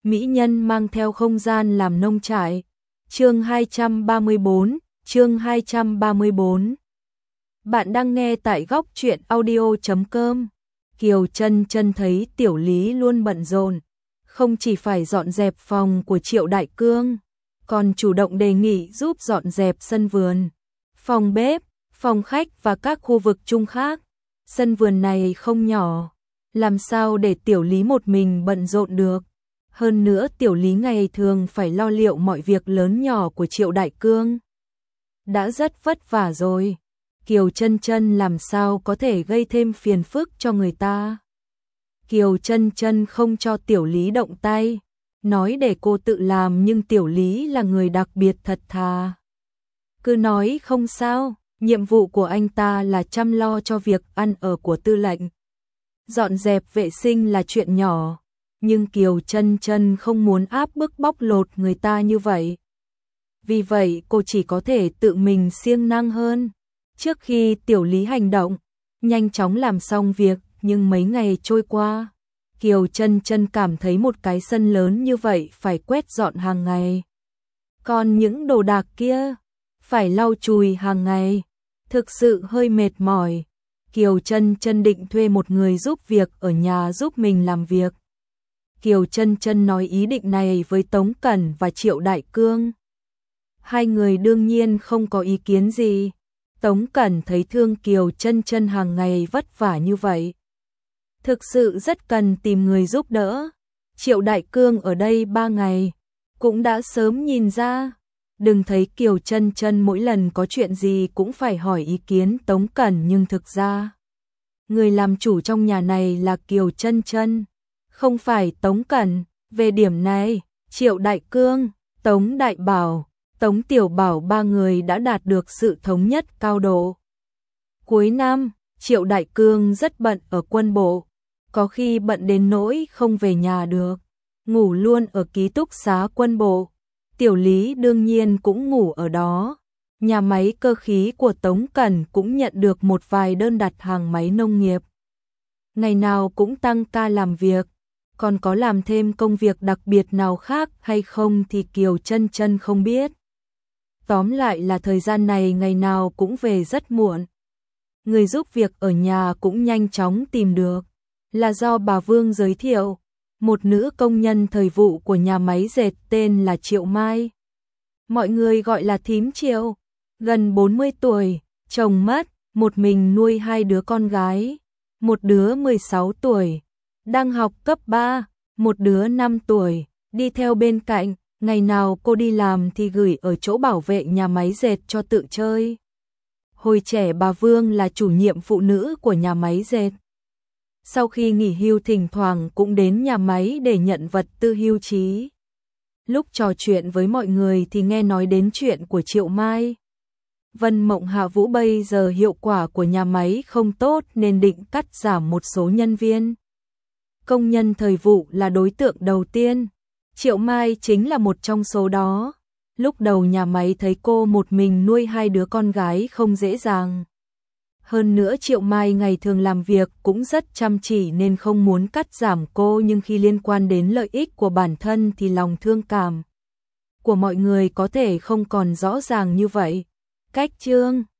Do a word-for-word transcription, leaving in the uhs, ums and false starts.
mỹ nhân mang theo không gian làm nông trại. Chương hai trăm ba mươi bốn, chương hai trăm ba mươi bốn. Bạn đang nghe tại góc truyện audio chấm com. Kiều Chân Chân thấy Tiểu Lý luôn bận rộn, không chỉ phải dọn dẹp phòng của Triệu Đại Cương, còn chủ động đề nghị giúp dọn dẹp sân vườn, phòng bếp, phòng khách và các khu vực chung khác. Sân vườn này không nhỏ, làm sao để Tiểu Lý một mình bận rộn được. Hơn nữa Tiểu Lý ngày thường phải lo liệu mọi việc lớn nhỏ của Triệu Đại Cương. Đã rất vất vả rồi, Kiều Chân Chân làm sao có thể gây thêm phiền phức cho người ta. Kiều Chân Chân không cho Tiểu Lý động tay, nói để cô tự làm, nhưng Tiểu Lý là người đặc biệt thật thà. Cứ nói không sao, nhiệm vụ của anh ta là chăm lo cho việc ăn ở của tư lệnh. Dọn dẹp vệ sinh là chuyện nhỏ, nhưng Kiều Chân Chân không muốn áp bức bóc lột người ta như vậy. Vì vậy cô chỉ có thể tự mình siêng năng hơn. Trước khi Tiểu Lý hành động, nhanh chóng làm xong việc, nhưng mấy ngày trôi qua, Kiều Chân Chân cảm thấy một cái sân lớn như vậy phải quét dọn hàng ngày. Còn những đồ đạc kia, phải lau chùi hàng ngày, thực sự hơi mệt mỏi. Kiều Chân Chân định thuê một người giúp việc ở nhà giúp mình làm việc. Kiều Chân Chân nói ý định này với Tống Cẩn và Triệu Đại Cương. Hai người đương nhiên không có ý kiến gì. Tống Cẩn thấy thương Kiều Chân Chân hàng ngày vất vả như vậy, thực sự rất cần tìm người giúp đỡ. Triệu Đại Cương ở đây ba ngày, cũng đã sớm nhìn ra. Đừng thấy Kiều Chân Chân mỗi lần có chuyện gì cũng phải hỏi ý kiến Tống Cẩn, nhưng thực ra người làm chủ trong nhà này là Kiều Chân Chân, không phải Tống Cẩn. Về điểm này, Triệu Đại Cương, Tống Đại Bảo, Tống Tiểu Bảo ba người đã đạt được sự thống nhất cao độ. Cuối năm, Triệu Đại Cương rất bận ở quân bộ, có khi bận đến nỗi không về nhà được, ngủ luôn ở ký túc xá quân bộ. Tiểu Lý đương nhiên cũng ngủ ở đó. Nhà máy cơ khí của Tống Cẩn cũng nhận được một vài đơn đặt hàng máy nông nghiệp. Ngày nào cũng tăng ca làm việc, còn có làm thêm công việc đặc biệt nào khác hay không thì Kiều Chân Chân không biết. Tóm lại là thời gian này ngày nào cũng về rất muộn. Người giúp việc ở nhà cũng nhanh chóng tìm được, là do bà Vương giới thiệu, một nữ công nhân thời vụ của nhà máy dệt tên là Triệu Mai. Mọi người gọi là thím Triệu, gần bốn mươi tuổi, chồng mất, một mình nuôi hai đứa con gái, một đứa mười sáu tuổi, đang học cấp ba, một đứa năm tuổi, đi theo bên cạnh. Ngày nào cô đi làm thì gửi ở chỗ bảo vệ nhà máy dệt cho tự chơi. Hồi trẻ bà Vương là chủ nhiệm phụ nữ của nhà máy dệt. Sau khi nghỉ hưu thỉnh thoảng cũng đến nhà máy để nhận vật tư hưu trí. Lúc trò chuyện với mọi người thì nghe nói đến chuyện của Triệu Mai. Vân Mộng Hạ Vũ bây giờ hiệu quả của nhà máy không tốt nên định cắt giảm một số nhân viên. Công nhân thời vụ là đối tượng đầu tiên. Triệu Mai chính là một trong số đó. Lúc đầu nhà máy thấy cô một mình nuôi hai đứa con gái không dễ dàng. Hơn nữa Triệu Mai ngày thường làm việc cũng rất chăm chỉ nên không muốn cắt giảm cô, nhưng khi liên quan đến lợi ích của bản thân thì lòng thương cảm của mọi người có thể không còn rõ ràng như vậy. Cách chương